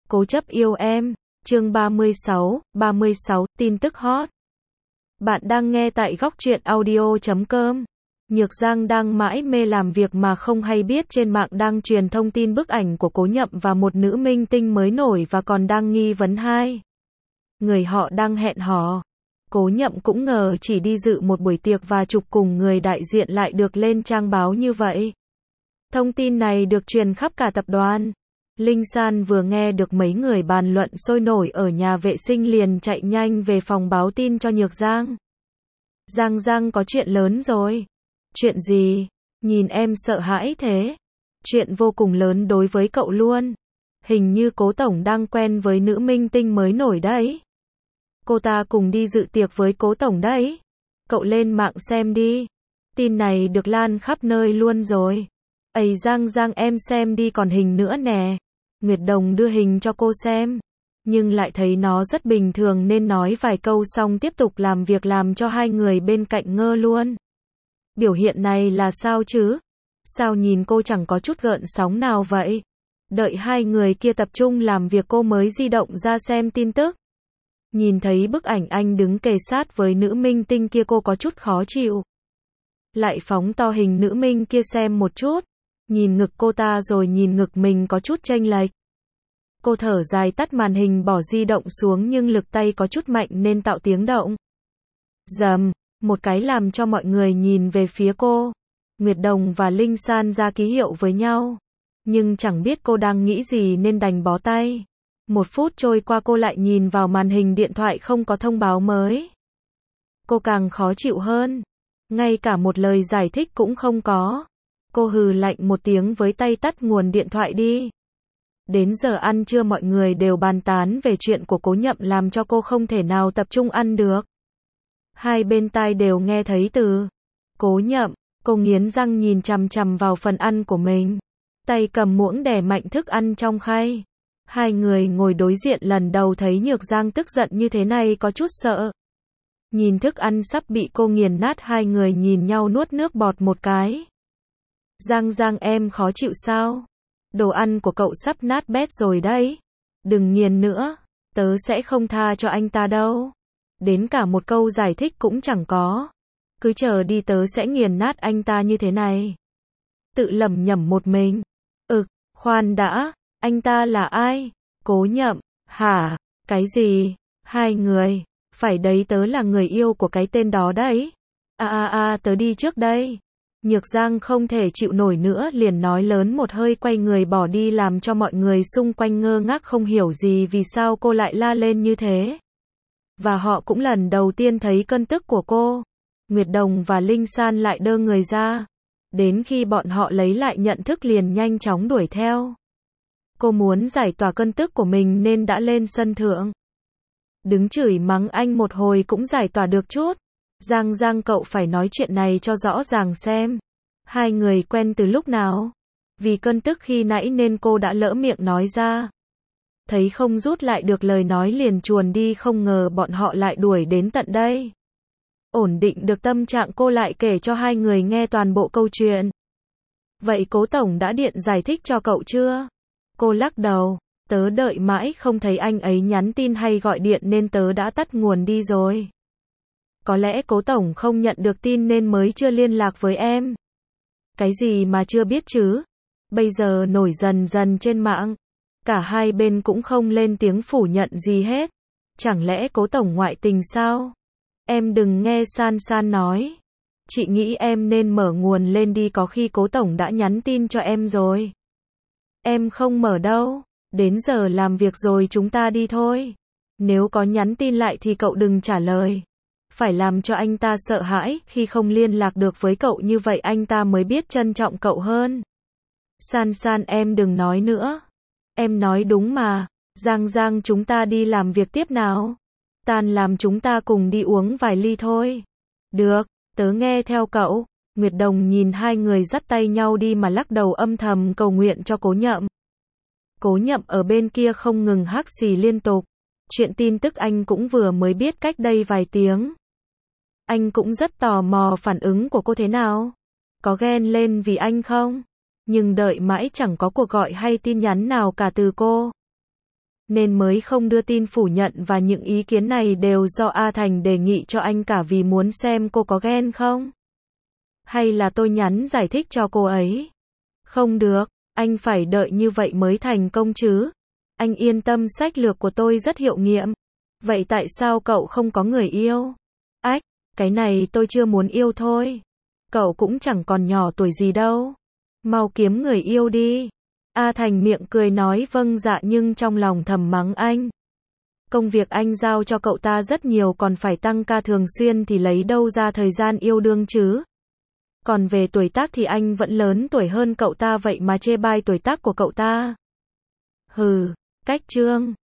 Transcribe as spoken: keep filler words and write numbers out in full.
Cố chấp yêu em, chương ba mươi sáu, ba mươi sáu, tin tức hot. Bạn đang nghe tại góc truyện audio chấm com. Nhược Giang đang mãi mê làm việc mà không hay biết trên mạng đang truyền thông tin bức ảnh của Cố Nhậm và một nữ minh tinh mới nổi và còn đang nghi vấn hai người họ đang hẹn hò. Cố Nhậm cũng ngờ chỉ đi dự một buổi tiệc và chụp cùng người đại diện lại được lên trang báo như vậy. Thông tin này được truyền khắp cả tập đoàn. Linh San vừa nghe được mấy người bàn luận sôi nổi ở nhà vệ sinh liền chạy nhanh về phòng báo tin cho Nhược Giang. Giang Giang có chuyện lớn rồi. Chuyện gì? Nhìn em sợ hãi thế. Chuyện vô cùng lớn đối với cậu luôn. Hình như Cố Tổng đang quen với nữ minh tinh mới nổi đấy. Cô ta cùng đi dự tiệc với Cố Tổng đấy. Cậu lên mạng xem đi. Tin này được lan khắp nơi luôn rồi. Ây Giang Giang em xem đi còn hình nữa nè. Nguyệt Đồng đưa hình cho cô xem. Nhưng lại thấy nó rất bình thường nên nói vài câu xong tiếp tục làm việc làm cho hai người bên cạnh ngơ luôn. Biểu hiện này là sao chứ? Sao nhìn cô chẳng có chút gợn sóng nào vậy? Đợi hai người kia tập trung làm việc cô mới di động ra xem tin tức. Nhìn thấy bức ảnh anh đứng kề sát với nữ minh tinh kia cô có chút khó chịu. Lại phóng to hình nữ minh kia xem một chút. Nhìn ngực cô ta rồi nhìn ngực mình có chút chênh lệch. Cô thở dài tắt màn hình bỏ di động xuống nhưng lực tay có chút mạnh nên tạo tiếng động. Dầm, một cái làm cho mọi người nhìn về phía cô. Nguyệt Đồng và Linh San ra ký hiệu với nhau. Nhưng chẳng biết cô đang nghĩ gì nên đành bó tay. Một phút trôi qua cô lại nhìn vào màn hình điện thoại không có thông báo mới. Cô càng khó chịu hơn. Ngay cả một lời giải thích cũng không có. Cô hừ lạnh một tiếng với tay tắt nguồn điện thoại đi. Đến giờ ăn trưa mọi người đều bàn tán về chuyện của Cố Nhậm làm cho cô không thể nào tập trung ăn được. Hai bên tai đều nghe thấy từ Cố Nhậm, cô nghiến răng nhìn chằm chằm vào phần ăn của mình. Tay cầm muỗng đè mạnh thức ăn trong khay. Hai người ngồi đối diện lần đầu thấy Nhược Giang tức giận như thế này có chút sợ. Nhìn thức ăn sắp bị cô nghiền nát hai người nhìn nhau nuốt nước bọt một cái. Giang Giang em khó chịu sao? Đồ ăn của cậu sắp nát bét rồi đấy. Đừng nghiền nữa, tớ sẽ không tha cho anh ta đâu. Đến cả một câu giải thích cũng chẳng có. Cứ chờ đi tớ sẽ nghiền nát anh ta như thế này. Tự lẩm nhẩm một mình. Ừ, khoan đã, anh ta là ai? Cố Nhậm, hả? Cái gì? Hai người, phải đấy tớ là người yêu của cái tên đó đấy. À à à tớ đi trước đây. Nhược Giang không thể chịu nổi nữa liền nói lớn một hơi quay người bỏ đi làm cho mọi người xung quanh ngơ ngác không hiểu gì vì sao cô lại la lên như thế. Và họ cũng lần đầu tiên thấy cơn tức của cô. Nguyệt Đồng và Linh San lại đơ người ra. Đến khi bọn họ lấy lại nhận thức liền nhanh chóng đuổi theo. Cô muốn giải tỏa cơn tức của mình nên đã lên sân thượng. Đứng chửi mắng anh một hồi cũng giải tỏa được chút. Giang Giang cậu phải nói chuyện này cho rõ ràng xem. Hai người quen từ lúc nào? Vì cơn tức khi nãy nên cô đã lỡ miệng nói ra. Thấy không rút lại được lời nói liền chuồn đi không ngờ bọn họ lại đuổi đến tận đây. Ổn định được tâm trạng cô lại kể cho hai người nghe toàn bộ câu chuyện. Vậy Cố Tổng đã điện giải thích cho cậu chưa? Cô lắc đầu. Tớ đợi mãi không thấy anh ấy nhắn tin hay gọi điện nên tớ đã tắt nguồn đi rồi. Có lẽ Cố Tổng không nhận được tin nên mới chưa liên lạc với em. Cái gì mà chưa biết chứ? Bây giờ nổi dần dần trên mạng. Cả hai bên cũng không lên tiếng phủ nhận gì hết. Chẳng lẽ Cố Tổng ngoại tình sao? Em đừng nghe San San nói. Chị nghĩ em nên mở nguồn lên đi có khi Cố Tổng đã nhắn tin cho em rồi. Em không mở đâu. Đến giờ làm việc rồi chúng ta đi thôi. Nếu có nhắn tin lại thì cậu đừng trả lời. Phải làm cho anh ta sợ hãi, khi không liên lạc được với cậu như vậy anh ta mới biết trân trọng cậu hơn. San San em đừng nói nữa. Em nói đúng mà. Giang Giang chúng ta đi làm việc tiếp nào. Tan làm chúng ta cùng đi uống vài ly thôi. Được, tớ nghe theo cậu. Nguyệt Đồng nhìn hai người dắt tay nhau đi mà lắc đầu âm thầm cầu nguyện cho Cố Nhậm. Cố Nhậm ở bên kia không ngừng hắc xì liên tục. Chuyện tin tức anh cũng vừa mới biết cách đây vài tiếng. Anh cũng rất tò mò phản ứng của cô thế nào. Có ghen lên vì anh không? Nhưng đợi mãi chẳng có cuộc gọi hay tin nhắn nào cả từ cô. nên mới không đưa tin phủ nhận và những ý kiến này đều do A Thành đề nghị cho anh cả vì muốn xem cô có ghen không? Hay là tôi nhắn giải thích cho cô ấy? Không được, anh phải đợi như vậy mới thành công chứ. Anh yên tâm, sách lược của tôi rất hiệu nghiệm. Vậy tại sao cậu không có người yêu? Ách, cái này tôi chưa muốn yêu thôi. Cậu cũng chẳng còn nhỏ tuổi gì đâu. Mau kiếm người yêu đi. A Thành miệng cười nói vâng dạ nhưng trong lòng thầm mắng anh. Công việc anh giao cho cậu ta rất nhiều, còn phải tăng ca thường xuyên thì lấy đâu ra thời gian yêu đương chứ. Còn về tuổi tác thì anh vẫn lớn tuổi hơn cậu ta, vậy mà chê bai tuổi tác của cậu ta. Hừ, cách trương.